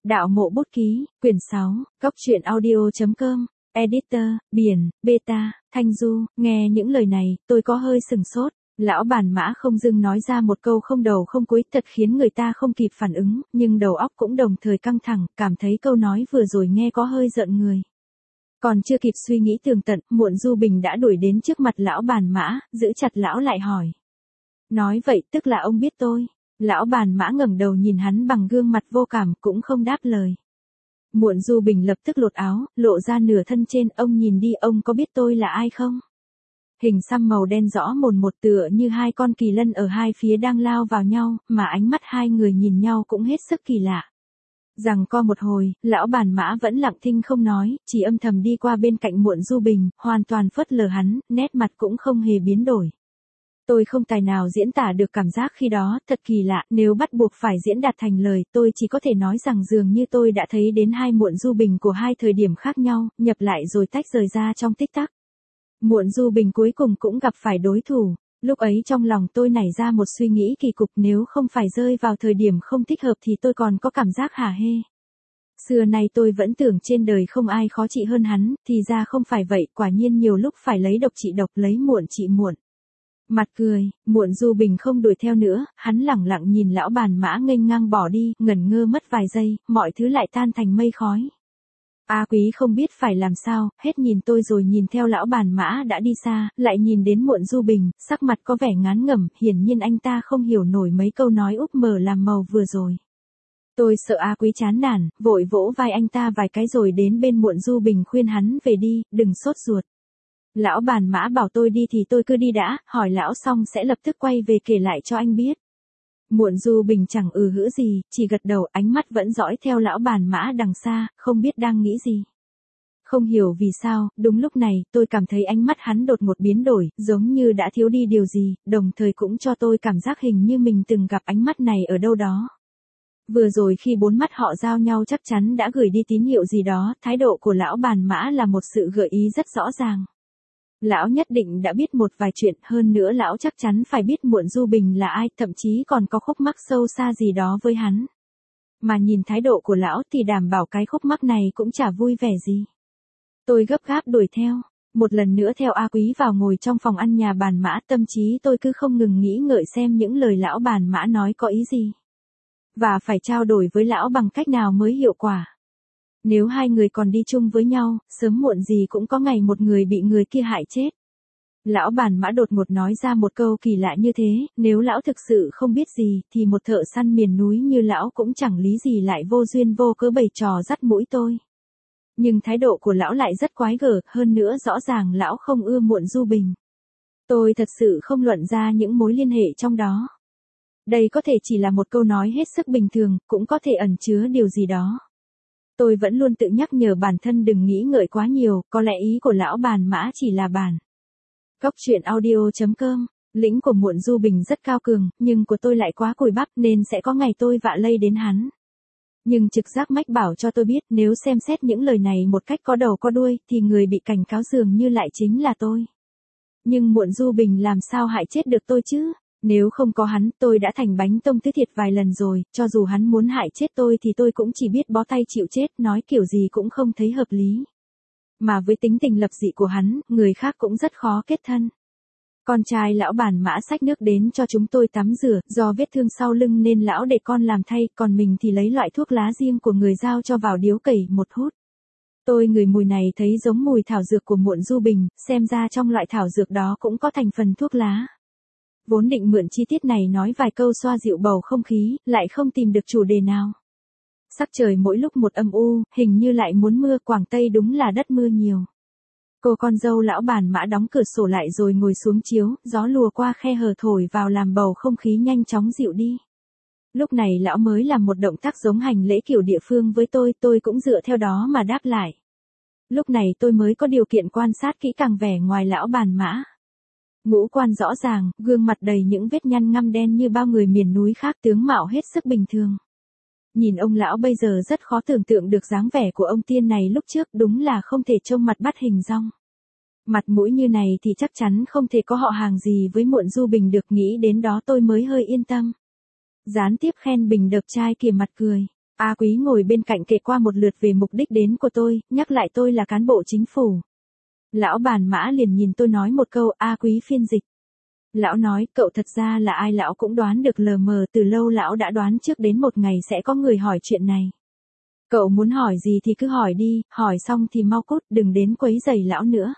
Đạo Mộ Bút Ký, quyển 6, Cóc truyện audio.com, editor, Biển, Beta, Thanh Du. Nghe những lời này, tôi có hơi sừng sốt. Lão bản mã không dưng nói ra một câu không đầu không cuối, thật khiến người ta không kịp phản ứng, nhưng đầu óc cũng đồng thời căng thẳng, cảm thấy câu nói vừa rồi nghe có hơi giận người. Còn chưa kịp suy nghĩ tường tận, Muộn Du Bình đã đuổi đến trước mặt lão bản mã, giữ chặt lão lại hỏi. Nói vậy tức là ông biết tôi. Lão bản mã ngẩng đầu nhìn hắn bằng gương mặt vô cảm, cũng không đáp lời. Muộn Du Bình lập tức lột áo, lộ ra nửa thân trên. Ông nhìn đi, ông có biết tôi là ai không? Hình xăm màu đen rõ mồn một, tựa như hai con kỳ lân ở hai phía đang lao vào nhau, mà ánh mắt hai người nhìn nhau cũng hết sức kỳ lạ. Rằng co một hồi, lão bản mã vẫn lặng thinh không nói, chỉ âm thầm đi qua bên cạnh Muộn Du Bình, hoàn toàn phớt lờ hắn, nét mặt cũng không hề biến đổi. Tôi không tài nào diễn tả được cảm giác khi đó, thật kỳ lạ, nếu bắt buộc phải diễn đạt thành lời, tôi chỉ có thể nói rằng dường như tôi đã thấy đến hai Muộn Du Bình của hai thời điểm khác nhau, nhập lại rồi tách rời ra trong tích tắc. Muộn Du Bình cuối cùng cũng gặp phải đối thủ, lúc ấy trong lòng tôi nảy ra một suy nghĩ kỳ cục, nếu không phải rơi vào thời điểm không thích hợp thì tôi còn có cảm giác hả hê. Xưa nay tôi vẫn tưởng trên đời không ai khó trị hơn hắn, thì ra không phải vậy, quả nhiên nhiều lúc phải lấy độc trị độc, lấy muộn trị muộn. Mặt cười, Muộn Du Bình không đuổi theo nữa, hắn lẳng lặng nhìn lão bản mã nghênh ngang bỏ đi, ngẩn ngơ mất vài giây, mọi thứ lại tan thành mây khói. A Quý không biết phải làm sao, hết nhìn tôi rồi nhìn theo lão bản mã đã đi xa, lại nhìn đến Muộn Du Bình, sắc mặt có vẻ ngán ngẩm, hiển nhiên anh ta không hiểu nổi mấy câu nói úp mở làm màu vừa rồi. Tôi sợ A Quý chán nản, vội vỗ vai anh ta vài cái rồi đến bên Muộn Du Bình khuyên hắn về đi, đừng sốt ruột. Lão bản mã bảo tôi đi thì tôi cứ đi đã, hỏi lão xong sẽ lập tức quay về kể lại cho anh biết. Muộn Du Bình chẳng hữ gì, chỉ gật đầu, ánh mắt vẫn dõi theo lão bản mã đằng xa, không biết đang nghĩ gì. Không hiểu vì sao, đúng lúc này, tôi cảm thấy ánh mắt hắn đột ngột biến đổi, giống như đã thiếu đi điều gì, đồng thời cũng cho tôi cảm giác hình như mình từng gặp ánh mắt này ở đâu đó. Vừa rồi khi bốn mắt họ giao nhau chắc chắn đã gửi đi tín hiệu gì đó, thái độ của lão bản mã là một sự gợi ý rất rõ ràng. Lão nhất định đã biết một vài chuyện, hơn nữa lão chắc chắn phải biết Muộn Du Bình là ai, thậm chí còn có khúc mắc sâu xa gì đó với hắn. Mà nhìn thái độ của lão thì đảm bảo cái khúc mắc này cũng chả vui vẻ gì. Tôi gấp gáp đuổi theo, một lần nữa theo A Quý vào ngồi trong phòng ăn nhà bản mã, tâm trí tôi cứ không ngừng nghĩ ngợi xem những lời lão bản mã nói có ý gì. Và phải trao đổi với lão bằng cách nào mới hiệu quả. Nếu hai người còn đi chung với nhau, sớm muộn gì cũng có ngày một người bị người kia hại chết. Lão bản mã đột ngột nói ra một câu kỳ lạ như thế, nếu lão thực sự không biết gì, thì một thợ săn miền núi như lão cũng chẳng lý gì lại vô duyên vô cớ bày trò dắt mũi tôi. Nhưng thái độ của lão lại rất quái gở, hơn nữa rõ ràng lão không ưa Muộn Du Bình. Tôi thật sự không luận ra những mối liên hệ trong đó. Đây có thể chỉ là một câu nói hết sức bình thường, cũng có thể ẩn chứa điều gì đó. Tôi vẫn luôn tự nhắc nhở bản thân đừng nghĩ ngợi quá nhiều, có lẽ ý của lão bản mã chỉ là bản. Cóc truyện audio.com, lĩnh của Muộn Du Bình rất cao cường, nhưng của tôi lại quá cùi bắp nên sẽ có ngày tôi vạ lây đến hắn. Nhưng trực giác mách bảo cho tôi biết nếu xem xét những lời này một cách có đầu có đuôi thì người bị cảnh cáo dường như lại chính là tôi. Nhưng Muộn Du Bình làm sao hại chết được tôi chứ? Nếu không có hắn, tôi đã thành bánh tông tứ thiệt vài lần rồi, cho dù hắn muốn hại chết tôi thì tôi cũng chỉ biết bó tay chịu chết, nói kiểu gì cũng không thấy hợp lý. Mà với tính tình lập dị của hắn, người khác cũng rất khó kết thân. Con trai lão bản mã xách nước đến cho chúng tôi tắm rửa, do vết thương sau lưng nên lão để con làm thay, còn mình thì lấy loại thuốc lá riêng của người giao cho vào điếu cày một hút. Tôi ngửi mùi này thấy giống mùi thảo dược của Muộn Du Bình, xem ra trong loại thảo dược đó cũng có thành phần thuốc lá. Vốn định mượn chi tiết này nói vài câu xoa dịu bầu không khí, lại không tìm được chủ đề nào. Sắc trời mỗi lúc một âm u, hình như lại muốn mưa, Quảng Tây đúng là đất mưa nhiều. Cô con dâu lão bản mã đóng cửa sổ lại rồi ngồi xuống chiếu, gió lùa qua khe hở thổi vào làm bầu không khí nhanh chóng dịu đi. Lúc này lão mới làm một động tác giống hành lễ kiểu địa phương với tôi cũng dựa theo đó mà đáp lại. Lúc này tôi mới có điều kiện quan sát kỹ càng vẻ ngoài lão bản mã. Ngũ quan rõ ràng, gương mặt đầy những vết nhăn ngăm đen như bao người miền núi khác, tướng mạo hết sức bình thường. Nhìn ông lão bây giờ rất khó tưởng tượng được dáng vẻ của ông tiên này lúc trước, đúng là không thể trông mặt bắt hình dong. Mặt mũi như này thì chắc chắn không thể có họ hàng gì với Muộn Du Bình được, nghĩ đến đó tôi mới hơi yên tâm. Gián tiếp khen Bình đẹp trai kìa, mặt cười. A Quý ngồi bên cạnh kể qua một lượt về mục đích đến của tôi, nhắc lại tôi là cán bộ chính phủ. Lão Bàn Mã liền nhìn tôi nói một câu, A Quý phiên dịch. Lão nói, cậu thật ra là ai lão cũng đoán được lờ mờ, từ lâu lão đã đoán trước đến một ngày sẽ có người hỏi chuyện này. Cậu muốn hỏi gì thì cứ hỏi đi, hỏi xong thì mau cút, đừng đến quấy rầy lão nữa.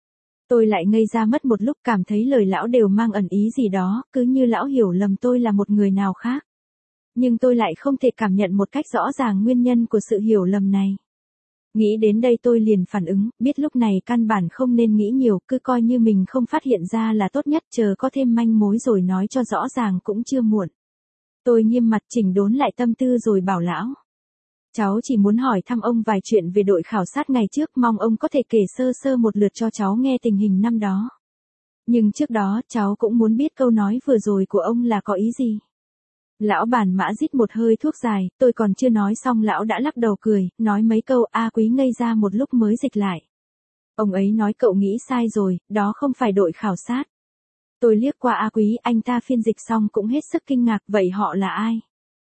Tôi lại ngây ra mất một lúc, cảm thấy lời lão đều mang ẩn ý gì đó, cứ như lão hiểu lầm tôi là một người nào khác. Nhưng tôi lại không thể cảm nhận một cách rõ ràng nguyên nhân của sự hiểu lầm này. Nghĩ đến đây tôi liền phản ứng, biết lúc này căn bản không nên nghĩ nhiều, cứ coi như mình không phát hiện ra là tốt nhất, chờ có thêm manh mối rồi nói cho rõ ràng cũng chưa muộn. Tôi nghiêm mặt chỉnh đốn lại tâm tư rồi bảo lão. Cháu chỉ muốn hỏi thăm ông vài chuyện về đội khảo sát ngày trước, mong ông có thể kể sơ sơ một lượt cho cháu nghe tình hình năm đó. Nhưng trước đó cháu cũng muốn biết câu nói vừa rồi của ông là có ý gì. Lão Bàn Mã rít một hơi thuốc dài, tôi còn chưa nói xong lão đã lắc đầu cười, nói mấy câu. A Quý ngây ra một lúc mới dịch lại. Ông ấy nói cậu nghĩ sai rồi, đó không phải đội khảo sát. Tôi liếc qua A Quý, anh ta phiên dịch xong cũng hết sức kinh ngạc, vậy họ là ai?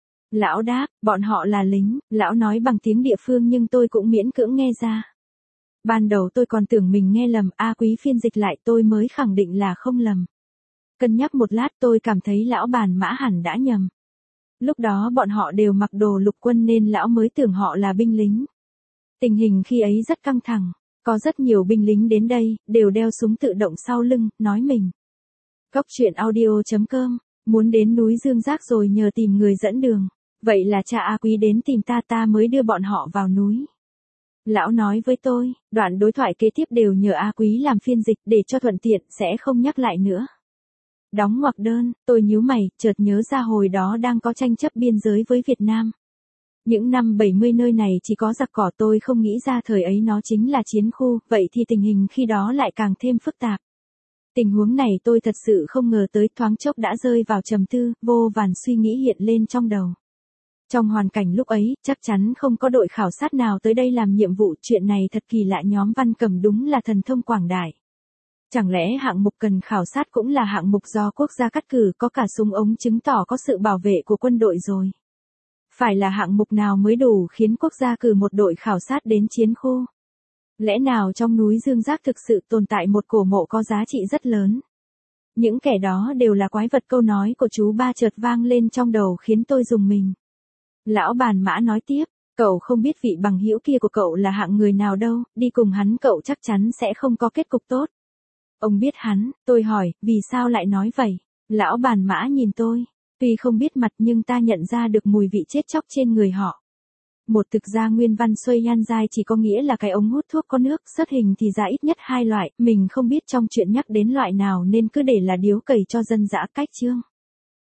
Lão đáp, bọn họ là lính. Lão nói bằng tiếng địa phương nhưng tôi cũng miễn cưỡng nghe ra. Ban đầu tôi còn tưởng mình nghe lầm, A Quý phiên dịch lại tôi mới khẳng định là không lầm. Cân nhắc một lát tôi cảm thấy lão Bàn Mã hẳn đã nhầm. Lúc đó bọn họ đều mặc đồ lục quân nên lão mới tưởng họ là binh lính. Tình hình khi ấy rất căng thẳng, có rất nhiều binh lính đến đây, đều đeo súng tự động sau lưng, nói mình. Cóc truyện audio.com, muốn đến núi Dương Giác rồi nhờ tìm người dẫn đường. Vậy là cha A Quý đến tìm ta mới đưa bọn họ vào núi. Lão nói với tôi, đoạn đối thoại kế tiếp đều nhờ A Quý làm phiên dịch để cho thuận tiện, sẽ không nhắc lại nữa. Đóng ngoặc đơn, tôi nhíu mày, chợt nhớ ra hồi đó đang có tranh chấp biên giới với Việt Nam. Những năm 70 nơi này chỉ có giặc cỏ, tôi không nghĩ ra thời ấy nó chính là chiến khu, vậy thì tình hình khi đó lại càng thêm phức tạp. Tình huống này tôi thật sự không ngờ tới, thoáng chốc đã rơi vào trầm tư, vô vàn suy nghĩ hiện lên trong đầu. Trong hoàn cảnh lúc ấy, chắc chắn không có đội khảo sát nào tới đây làm nhiệm vụ, chuyện này thật kỳ lạ, nhóm Văn Cẩm đúng là thần thông quảng đại. Chẳng lẽ hạng mục cần khảo sát cũng là hạng mục do quốc gia cắt cử, có cả súng ống chứng tỏ có sự bảo vệ của quân đội rồi. Phải là hạng mục nào mới đủ khiến quốc gia cử một đội khảo sát đến chiến khu? Lẽ nào trong núi Dương Giác thực sự tồn tại một cổ mộ có giá trị rất lớn? Những kẻ đó đều là quái vật, câu nói của chú Ba chợt vang lên trong đầu khiến tôi rùng mình. Lão Bàn Mã nói tiếp, cậu không biết vị bằng hữu kia của cậu là hạng người nào đâu, đi cùng hắn cậu chắc chắn sẽ không có kết cục tốt. Ông biết hắn, tôi hỏi, vì sao lại nói vậy? Lão Bàn Mã nhìn tôi, tuy không biết mặt nhưng ta nhận ra được mùi vị chết chóc trên người họ. Một thực ra nguyên văn xuôi nhan dai chỉ có nghĩa là cái ống hút thuốc có nước, xuất hình thì ra ít nhất 2 loại, mình không biết trong chuyện nhắc đến loại nào nên cứ để là điếu cày cho dân dã cách chương.